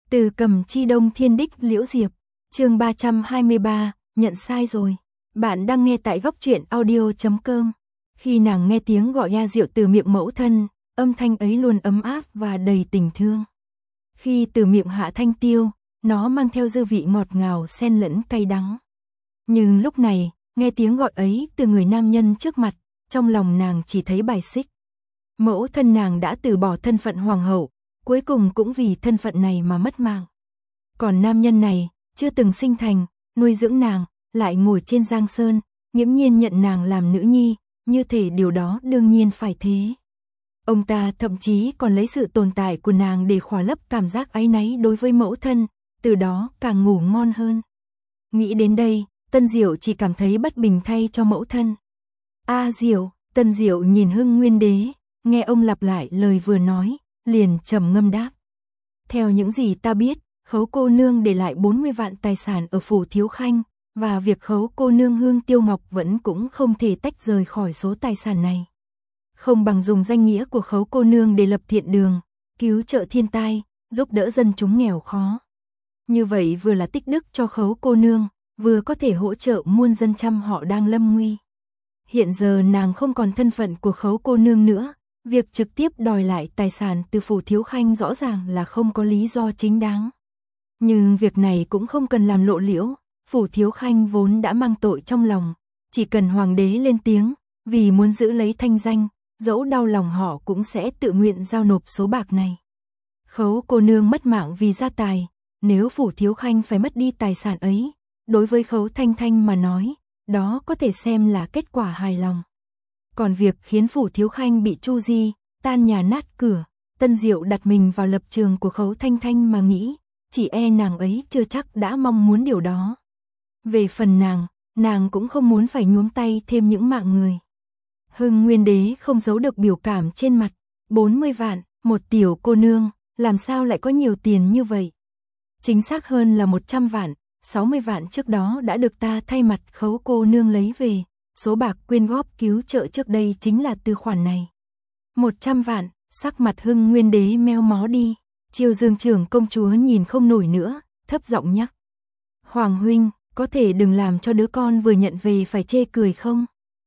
Từ Cầm Chi Đông Thiên Đích Liễu Diệp, chương 323, nhận sai rồi. Bạn đang nghe tại góc truyện audio.com. Khi nàng nghe tiếng gọi A Diệu từ miệng mẫu thân, âm thanh ấy luôn ấm áp và đầy tình thương. Khi từ miệng Hạ Thanh Tiêu, nó mang theo dư vị ngọt ngào xen lẫn cay đắng. Nhưng lúc này, nghe tiếng gọi ấy từ người nam nhân trước mặt, trong lòng nàng chỉ thấy bài xích. Mẫu thân nàng đã từ bỏ thân phận hoàng hậu, cuối cùng cũng vì thân phận này mà mất mạng. Còn nam nhân này, chưa từng sinh thành, nuôi dưỡng nàng, lại ngồi trên giang sơn, nghiễm nhiên nhận nàng làm nữ nhi, như thể điều đó đương nhiên phải thế. Ông ta thậm chí còn lấy sự tồn tại của nàng để khỏa lấp cảm giác áy náy đối với mẫu thân, từ đó càng ngủ ngon hơn. Nghĩ đến đây, Tân Diệu chỉ cảm thấy bất bình thay cho mẫu thân. A Diệu, Tân Diệu nhìn Hưng Nguyên Đế, nghe ông lặp lại lời vừa nói, liền trầm ngâm đáp. Theo những gì ta biết, Khấu cô nương để lại 40 vạn tài sản ở phủ Thiếu Khanh, và việc Khấu cô nương Hương Tiêu Ngọc vẫn cũng không thể tách rời khỏi số tài sản này. Không bằng dùng danh nghĩa của Khấu cô nương để lập thiện đường, cứu trợ thiên tai, giúp đỡ dân chúng nghèo khó. Như vậy vừa là tích đức cho Khấu cô nương, vừa có thể hỗ trợ muôn dân trăm họ đang lâm nguy. Hiện giờ nàng không còn thân phận của Khấu cô nương nữa, việc trực tiếp đòi lại tài sản từ phủ Thiếu Khanh rõ ràng là không có lý do chính đáng. Nhưng việc này cũng không cần làm lộ liễu, phủ Thiếu Khanh vốn đã mang tội trong lòng, chỉ cần hoàng đế lên tiếng, vì muốn giữ lấy thanh danh, dẫu đau lòng họ cũng sẽ tự nguyện giao nộp số bạc này. Khấu cô nương mất mạng vì gia tài, nếu phủ Thiếu Khanh phải mất đi tài sản ấy, đối với Khấu Thanh Thanh mà nói, đó có thể xem là kết quả hài lòng. Còn việc khiến phủ Thiếu Khanh bị tru di, tan nhà nát cửa, Tân Diệu đặt mình vào lập trường của Khấu Thanh Thanh mà nghĩ, chỉ e nàng ấy chưa chắc đã mong muốn điều đó. Về phần nàng cũng không muốn phải nhuốm tay thêm những mạng người. Hưng Nguyên Đế không giấu được biểu cảm trên mặt, 40 vạn, một tiểu cô nương, làm sao lại có nhiều tiền như vậy? Chính xác hơn là 100 vạn, 60 vạn trước đó đã được ta thay mặt Khấu cô nương lấy về. Số bạc quyên góp cứu trợ trước đây chính là từ khoản này. 100 vạn, sắc mặt Hưng Nguyên Đế meo mó đi. Chiêu Dương trưởng công chúa nhìn không nổi nữa, thấp giọng nhắc. Hoàng huynh, có thể đừng làm cho đứa con vừa nhận về phải chê cười không?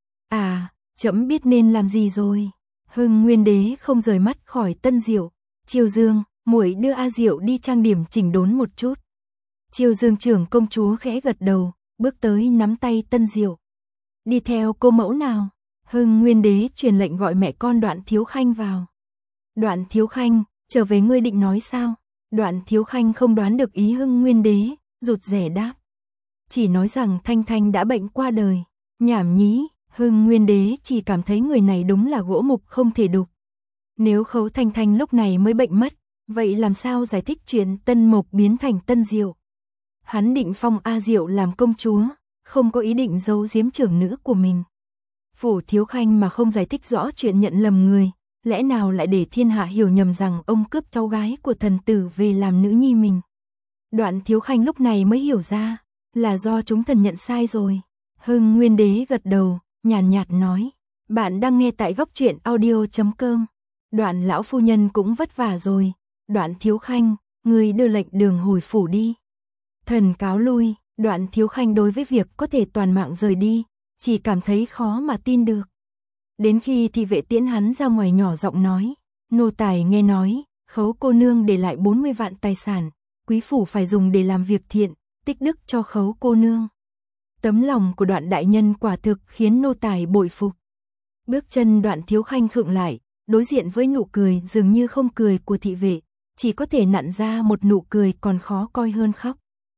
À, trẫm biết nên làm gì rồi. Hưng Nguyên Đế không rời mắt khỏi Tân Diệu. Chiêu Dương, muội đưa A Diệu đi trang điểm chỉnh đốn một chút. Chiêu Dương trưởng công chúa khẽ gật đầu, bước tới nắm tay Tân Diệu. Đi theo cô mẫu nào? Hưng Nguyên Đế truyền lệnh gọi mẹ con Đoạn Thiếu Khanh vào. Đoạn Thiếu Khanh, trở về ngươi định nói sao? Đoạn Thiếu Khanh không đoán được ý Hưng Nguyên Đế, rụt rè đáp. Chỉ nói rằng Thanh Thanh đã bệnh qua đời. Nhảm nhí, Hưng Nguyên Đế chỉ cảm thấy người này đúng là gỗ mục không thể đục. Nếu Khấu Thanh Thanh lúc này mới bệnh mất, vậy làm sao giải thích chuyện Tân Mộc biến thành Tân Diệu? Hắn định phong A Diệu làm công chúa, không có ý định giấu giếm trưởng nữ của mình. Phủ Thiếu Khanh mà không giải thích rõ chuyện nhận lầm người, lẽ nào lại để thiên hạ hiểu nhầm rằng ông cướp cháu gái của thần tử về làm nữ nhi mình. Đoạn Thiếu Khanh lúc này mới hiểu ra, là do chúng thần nhận sai rồi. Hưng Nguyên Đế gật đầu, nhàn nhạt nói, bạn đang nghe tại góc truyện audio.com. Đoạn lão phu nhân cũng vất vả rồi, Đoạn Thiếu Khanh, người đưa lệnh đường hồi phủ đi. Thần cáo lui. Đoạn Thiếu Khanh đối với việc có thể toàn mạng rời đi, chỉ cảm thấy khó mà tin được. Đến khi thị vệ tiễn hắn ra ngoài nhỏ giọng nói, nô tài nghe nói, Khấu cô nương để lại 40 vạn tài sản, quý phủ phải dùng để làm việc thiện, tích đức cho Khấu cô nương. Tấm lòng của Đoạn đại nhân quả thực khiến nô tài bội phục. Bước chân Đoạn Thiếu Khanh khựng lại, đối diện với nụ cười dường như không cười của thị vệ, chỉ có thể nặn ra một nụ cười còn khó coi hơn khóc.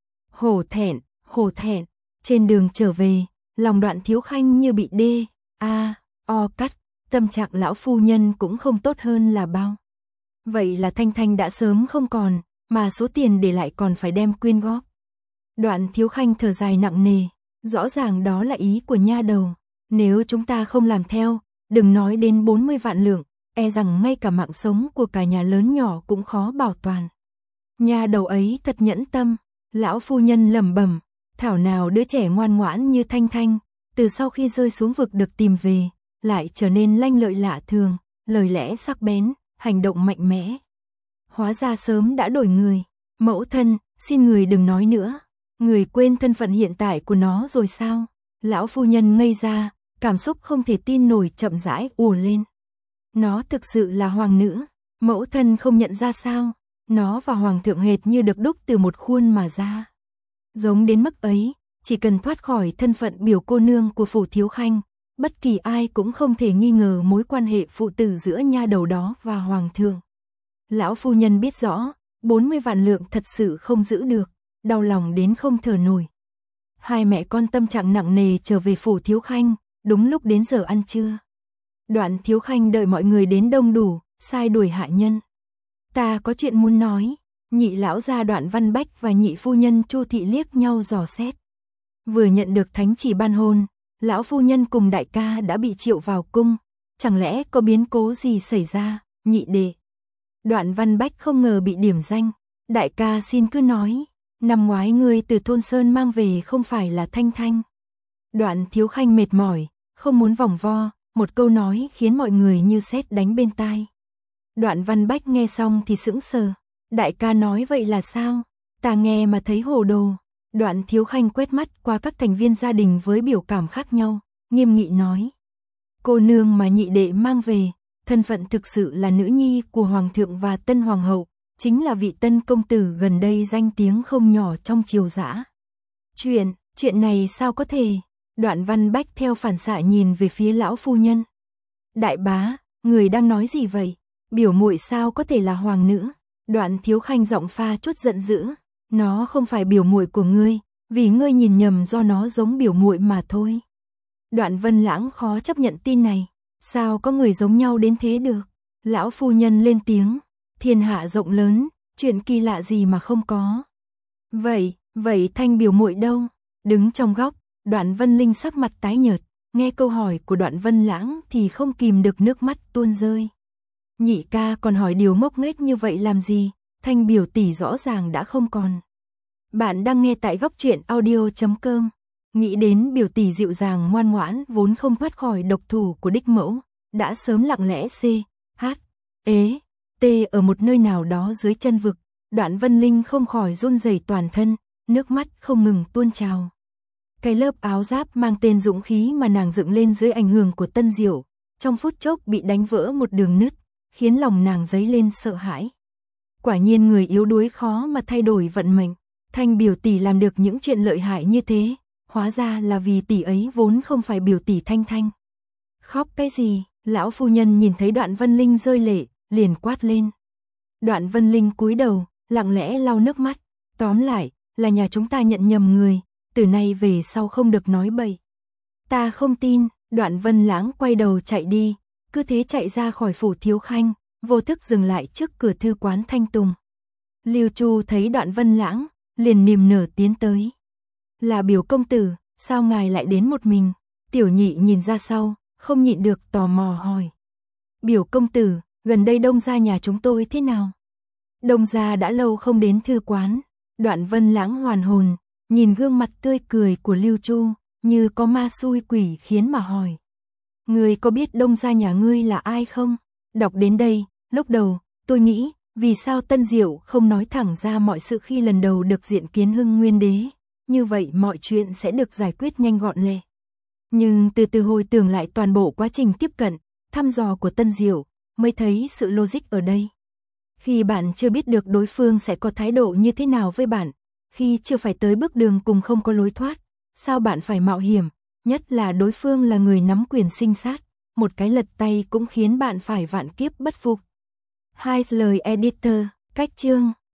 Hổ thẹn, trên đường trở về, lòng Đoạn Thiếu Khanh như bị o cắt, tâm trạng lão phu nhân cũng không tốt hơn là bao. Vậy là Thanh Thanh đã sớm không còn, mà số tiền để lại còn phải đem quyên góp. Đoạn Thiếu Khanh thở dài nặng nề, rõ ràng đó là ý của nha đầu, nếu chúng ta không làm theo, đừng nói đến 40 vạn lượng, e rằng ngay cả mạng sống của cả nhà lớn nhỏ cũng khó bảo toàn. Nha đầu ấy thật nhẫn tâm. Lão phu nhân lẩm bẩm, thảo nào đứa trẻ ngoan ngoãn như Thanh Thanh, từ sau khi rơi xuống vực được tìm về, lại trở nên lanh lợi lạ thường, lời lẽ sắc bén, hành động mạnh mẽ. Hóa ra sớm đã đổi người. Mẫu thân, xin người đừng nói nữa. Người quên thân phận hiện tại của nó rồi sao? Lão phu nhân ngây ra, cảm xúc không thể tin nổi chậm rãi ùa lên. Nó thực sự là hoàng nữ, mẫu thân không nhận ra sao? Nó và hoàng thượng hệt như được đúc từ một khuôn mà ra. Giống đến mức ấy, chỉ cần thoát khỏi thân phận biểu cô nương của phủ thiếu khanh, bất kỳ ai cũng không thể nghi ngờ mối quan hệ phụ tử giữa nha đầu đó và hoàng thượng. Lão phu nhân biết rõ, 40 vạn lượng thật sự không giữ được, đau lòng đến không thở nổi. Hai mẹ con tâm trạng nặng nề trở về phủ thiếu khanh, đúng lúc đến giờ ăn trưa. Đoạn thiếu khanh đợi mọi người đến đông đủ, sai đuổi hạ nhân. Ta có chuyện muốn nói. Nhị lão gia Đoạn Văn Bách và nhị phu nhân Chu Thị liếc nhau dò xét. Vừa nhận được thánh chỉ ban hôn, lão phu nhân cùng đại ca đã bị triệu vào cung, chẳng lẽ có biến cố gì xảy ra? Nhị đệ. Đoạn Văn Bách không ngờ bị điểm danh. Đại ca xin cứ nói, năm ngoái ngươi từ thôn Sơn mang về không phải là Thanh Thanh. Đoạn thiếu khanh mệt mỏi, không muốn vòng vo, một câu nói khiến mọi người như sét đánh bên tai. Đoạn Văn Bách nghe xong thì sững sờ. Đại ca nói vậy là sao? Ta nghe mà thấy hồ đồ. Đoạn thiếu khanh quét mắt qua các thành viên gia đình với biểu cảm khác nhau, nghiêm nghị nói. Cô nương mà nhị đệ mang về, thân phận thực sự là nữ nhi của hoàng thượng và tân hoàng hậu, chính là vị tân công tử gần đây danh tiếng không nhỏ trong triều dã. Chuyện này sao có thể? Đoạn Văn Bách theo phản xạ nhìn về phía lão phu nhân. Đại bá, người đang nói gì vậy? Biểu muội sao có thể là hoàng nữ? Đoạn thiếu khanh giọng pha chút giận dữ. Nó không phải biểu muội của ngươi, vì ngươi nhìn nhầm do nó giống biểu muội mà thôi. Đoạn Vân Lãng khó chấp nhận tin này. Sao có người giống nhau đến thế được? Lão phu nhân lên tiếng. Thiên hạ rộng lớn, chuyện kỳ lạ gì mà không có. Vậy Thanh biểu muội đâu? Đứng trong góc, Đoạn Vân Linh sắc mặt tái nhợt, nghe câu hỏi của Đoạn Vân Lãng thì không kìm được nước mắt tuôn rơi. Nhị ca còn hỏi điều ngốc nghếch như vậy làm gì? Thanh biểu tỷ rõ ràng đã không còn. Bạn đang nghe tại góc truyện audio.com. Nghĩ đến biểu tỷ dịu dàng ngoan ngoãn vốn không thoát khỏi độc thủ của đích mẫu, đã sớm lặng lẽ t ở một nơi nào đó dưới chân vực, Đoạn Vân Linh không khỏi run rẩy toàn thân, nước mắt không ngừng tuôn trào. Cái lớp áo giáp mang tên dũng khí mà nàng dựng lên dưới ảnh hưởng của Tân Diệu, trong phút chốc bị đánh vỡ một đường nứt, khiến lòng nàng dấy lên sợ hãi. Quả nhiên người yếu đuối khó mà thay đổi vận mệnh. Thanh biểu tỷ làm được những chuyện lợi hại như thế, hóa ra là vì tỷ ấy vốn không phải biểu tỷ Thanh Thanh. Khóc cái gì? Lão phu nhân nhìn thấy Đoạn Vân Linh rơi lệ, liền quát lên. Đoạn Vân Linh cúi đầu, lặng lẽ lau nước mắt. Tóm lại, là nhà chúng ta nhận nhầm người, từ nay về sau không được nói bậy. Ta không tin. Đoạn Vân Lãng quay đầu chạy đi, cứ thế chạy ra khỏi phủ thiếu khanh, vô thức dừng lại trước cửa thư quán Thanh Tùng. Lưu Chu thấy Đoạn Vân Lãng, liền niềm nở tiến tới. Là biểu công tử, sao ngài lại đến một mình? Tiểu nhị nhìn ra sau, không nhịn được tò mò hỏi. Biểu công tử, gần đây Đông gia nhà chúng tôi thế nào? Đông gia đã lâu không đến thư quán. Đoạn Vân Lãng hoàn hồn, nhìn gương mặt tươi cười của Lưu Chu, như có ma xui quỷ khiến mà hỏi. Ngươi có biết Đông gia nhà ngươi là ai không? Đọc đến đây, lúc đầu, tôi nghĩ, vì sao Tân Diệu không nói thẳng ra mọi sự khi lần đầu được diện kiến Hưng Nguyên Đế, như vậy mọi chuyện sẽ được giải quyết nhanh gọn lẹ. Nhưng từ từ hồi tưởng lại toàn bộ quá trình tiếp cận, thăm dò của Tân Diệu, mới thấy sự logic ở đây. Khi bạn chưa biết được đối phương sẽ có thái độ như thế nào với bạn, khi chưa phải tới bước đường cùng không có lối thoát, sao bạn phải mạo hiểm, nhất là đối phương là người nắm quyền sinh sát, một cái lật tay cũng khiến bạn phải vạn kiếp bất phục. Hai lời editor, cách chương